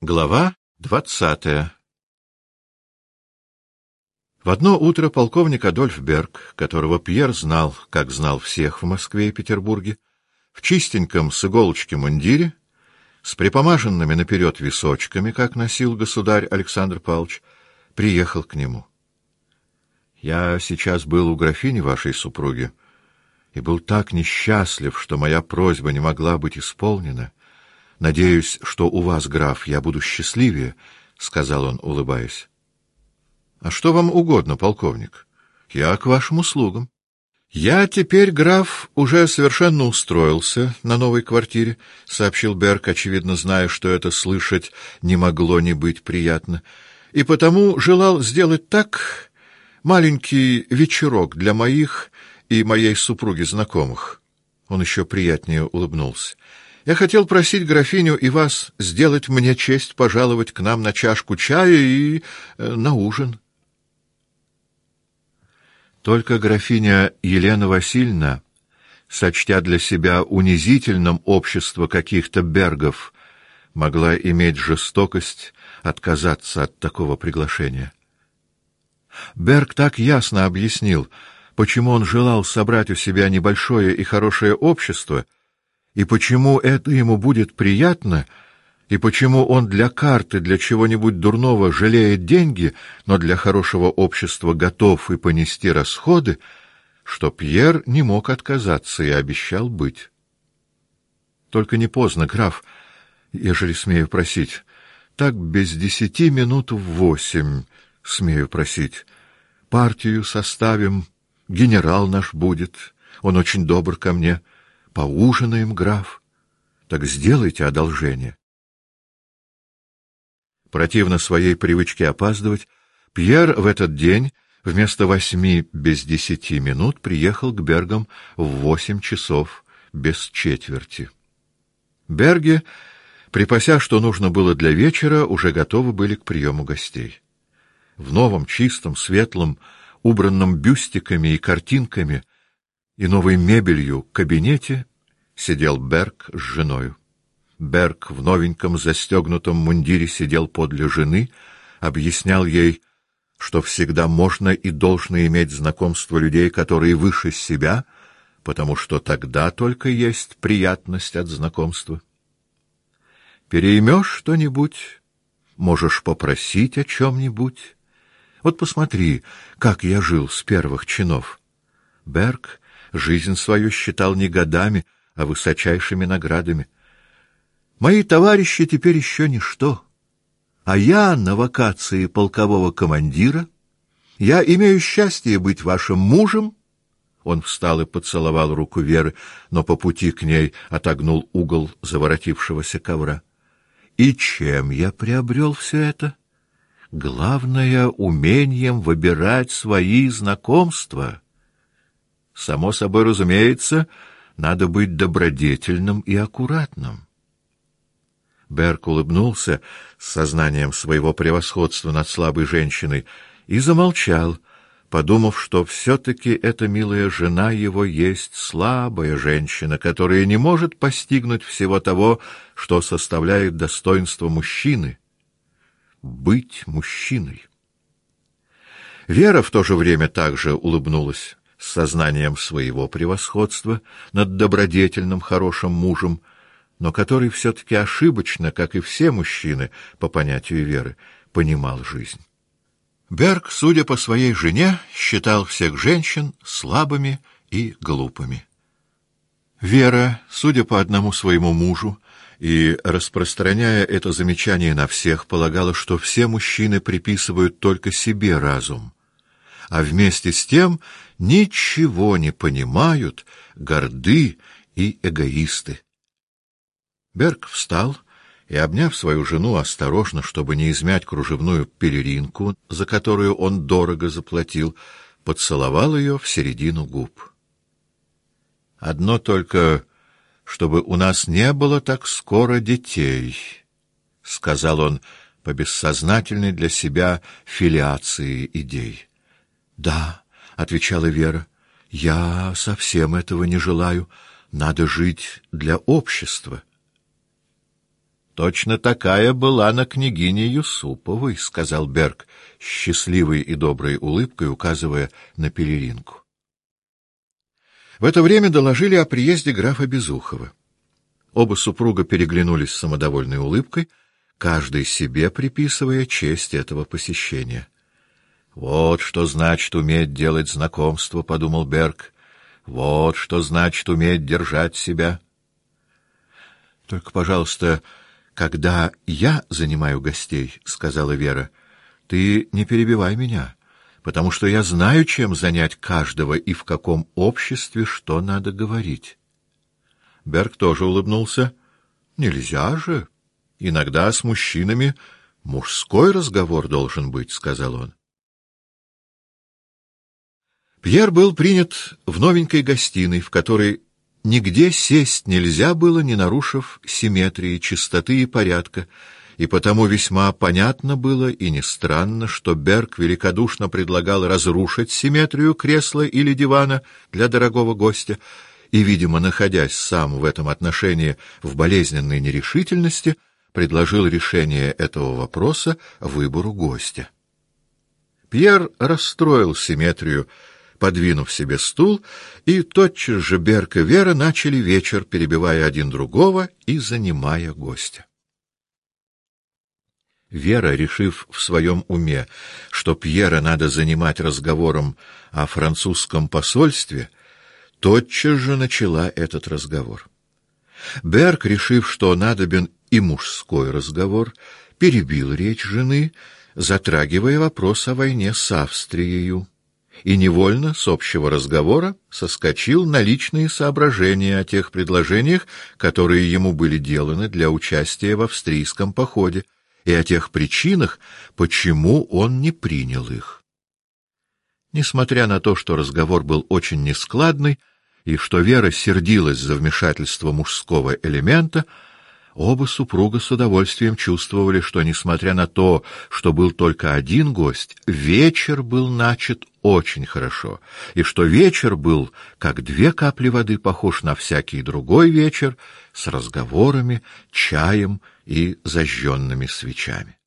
Глава 20. В одно утро полковник Адольф Берг, которого Пьер знал, как знал всех в Москве и Петербурге, в чистеньком с иголочки мундире, с припомаженными наперед височками, как носил государь Александр Павлович, приехал к нему. «Я сейчас был у графини вашей супруги и был так несчастлив, что моя просьба не могла быть исполнена. Надеюсь, что у вас, граф, я буду счастливее», — сказал он, улыбаясь. — А что вам угодно, полковник? Я к вашим услугам. — Я теперь, граф, уже совершенно устроился на новой квартире, — сообщил Берг, очевидно зная, что это слышать не могло не быть приятно, и потому желал сделать так маленький вечерок для моих и моей супруги знакомых. Он еще приятнее улыбнулся. Я хотел просить графиню и вас сделать мне честь пожаловать к нам на чашку чая и на ужин. Только графиня Елена Васильевна, сочтя для себя унизительным общество каких-то Бергов, могла иметь жестокость отказаться от такого приглашения. Берг так ясно объяснил, почему он желал собрать у себя небольшое и хорошее общество, и почему это ему будет приятно, и почему он для карты, для чего-нибудь дурного жалеет деньги, но для хорошего общества готов и понести расходы, что Пьер не мог отказаться и обещал быть. Только не поздно, граф, ежели смею просить, так без 8:10, смею просить. Партию составим, генерал наш будет, он очень добр ко мне. Поужинаем, граф. Так сделайте одолжение. Противно своей привычке опаздывать, Пьер в этот день вместо 8:10 приехал к Бергам в 8 часов без четверти. Берги, припася, что нужно было для вечера, уже готовы были к приему гостей. В новом, чистом, светлом, убранном бюстиками и картинками и новой мебелью кабинете сидел Берг с женою. Берг в новеньком застегнутом мундире сидел подле жены, объяснял ей, что всегда можно и должно иметь знакомство людей, которые выше себя, потому что тогда только есть приятность от знакомства. Переймешь что-нибудь, можешь попросить о чем-нибудь. Вот посмотри, как я жил с первых чинов. Берг жизнь свою считал не годами, а высочайшими наградами. Мои товарищи теперь еще ничто, а я на вакации полкового командира. Я имею счастье быть вашим мужем. Он встал и поцеловал руку Веры, но по пути к ней отогнул угол заворотившегося ковра. И чем я приобрел все это? Главное — умением выбирать свои знакомства. Само собой разумеется, надо быть добродетельным и аккуратным. Берг улыбнулся с сознанием своего превосходства над слабой женщиной и замолчал, подумав, что все-таки эта милая жена его есть слабая женщина, которая не может постигнуть всего того, что составляет достоинство мужчины — быть мужчиной. Вера в то же время также улыбнулась с сознанием своего превосходства над добродетельным, хорошим мужем, но который все-таки ошибочно, как и все мужчины, по понятию Веры, понимал жизнь. Берг, судя по своей жене, считал всех женщин слабыми и глупыми. Вера, судя по одному своему мужу, и, распространяя это замечание на всех, полагала, что все мужчины приписывают только себе разум, а вместе с тем ничего не понимают, горды и эгоисты. Берг встал и, обняв свою жену осторожно, чтобы не измять кружевную пелеринку, за которую он дорого заплатил, поцеловал ее в середину губ. «Одно только, чтобы у нас не было так скоро детей», — сказал он по бессознательной для себя филиации идей. «Да», — отвечала Вера, — «я совсем этого не желаю. Надо жить для общества». Точно такая была на княгине Юсуповой, — сказал Берг, счастливой и доброй улыбкой указывая на пелеринку. В это время доложили о приезде графа Безухова. Оба супруга переглянулись с самодовольной улыбкой, каждый себе приписывая честь этого посещения. «Вот что значит уметь делать знакомство», — подумал Берг. «Вот что значит уметь держать себя». «Только, пожалуйста, когда я занимаю гостей, — сказала Вера, — ты не перебивай меня, потому что я знаю, чем занять каждого и в каком обществе что надо говорить». Берг тоже улыбнулся. «Нельзя же. Иногда с мужчинами мужской разговор должен быть», — сказал он. Пьер был принят в новенькой гостиной, в которой нигде сесть нельзя было, не нарушив симметрии, чистоты и порядка, и потому весьма понятно было и не странно, что Берг великодушно предлагал разрушить симметрию кресла или дивана для дорогого гостя, и, видимо, находясь сам в этом отношении в болезненной нерешительности, предложил решение этого вопроса выбору гостя. Пьер расстроил симметрию, подвинув себе стул, и тотчас же Берг и Вера начали вечер, перебивая один другого и занимая гостя. Вера, решив в своем уме, что Пьера надо занимать разговором о французском посольстве, тотчас же начала этот разговор. Берг, решив, что надобен и мужской разговор, перебил речь жены, затрагивая вопрос о войне с Австрией, и невольно с общего разговора соскочил на личные соображения о тех предложениях, которые ему были деланы для участия в австрийском походе, и о тех причинах, почему он не принял их. Несмотря на то, что разговор был очень нескладный, и что Вера сердилась за вмешательство мужского элемента, оба супруга с удовольствием чувствовали, что, несмотря на то, что был только один гость, вечер был начат очень хорошо, и что вечер был, как две капли воды, похож на всякий другой вечер, с разговорами, чаем и зажженными свечами.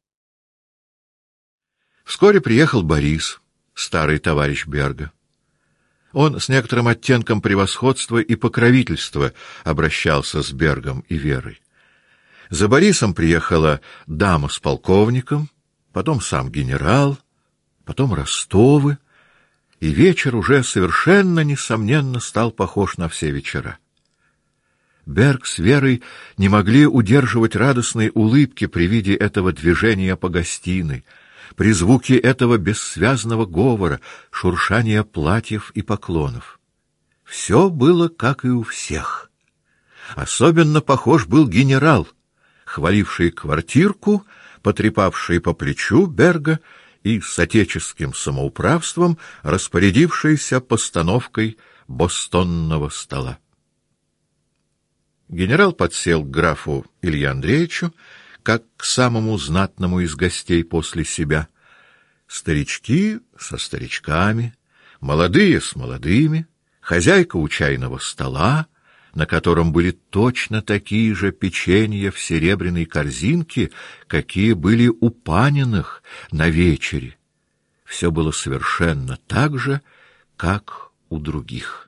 Вскоре приехал Борис, старый товарищ Берга. Он с некоторым оттенком превосходства и покровительства обращался с Бергом и Верой. За Борисом приехала дама с полковником, потом сам генерал, потом Ростовы, и вечер уже совершенно несомненно стал похож на все вечера. Берг с Верой не могли удерживать радостной улыбки при виде этого движения по гостиной, при звуке этого бессвязного говора, шуршания платьев и поклонов. Все было как и у всех. Особенно похож был генерал, хваливший квартирку, потрепавший по плечу Берга и с отеческим самоуправством распорядившийся постановкой бостонного стола. Генерал подсел к графу Илье Андреевичу, как к самому знатному из гостей после себя. Старички со старичками, молодые с молодыми, хозяйка у чайного стола, на котором были точно такие же печенья в серебряной корзинке, какие были у Паниных на вечере. Все было совершенно так же, как у других.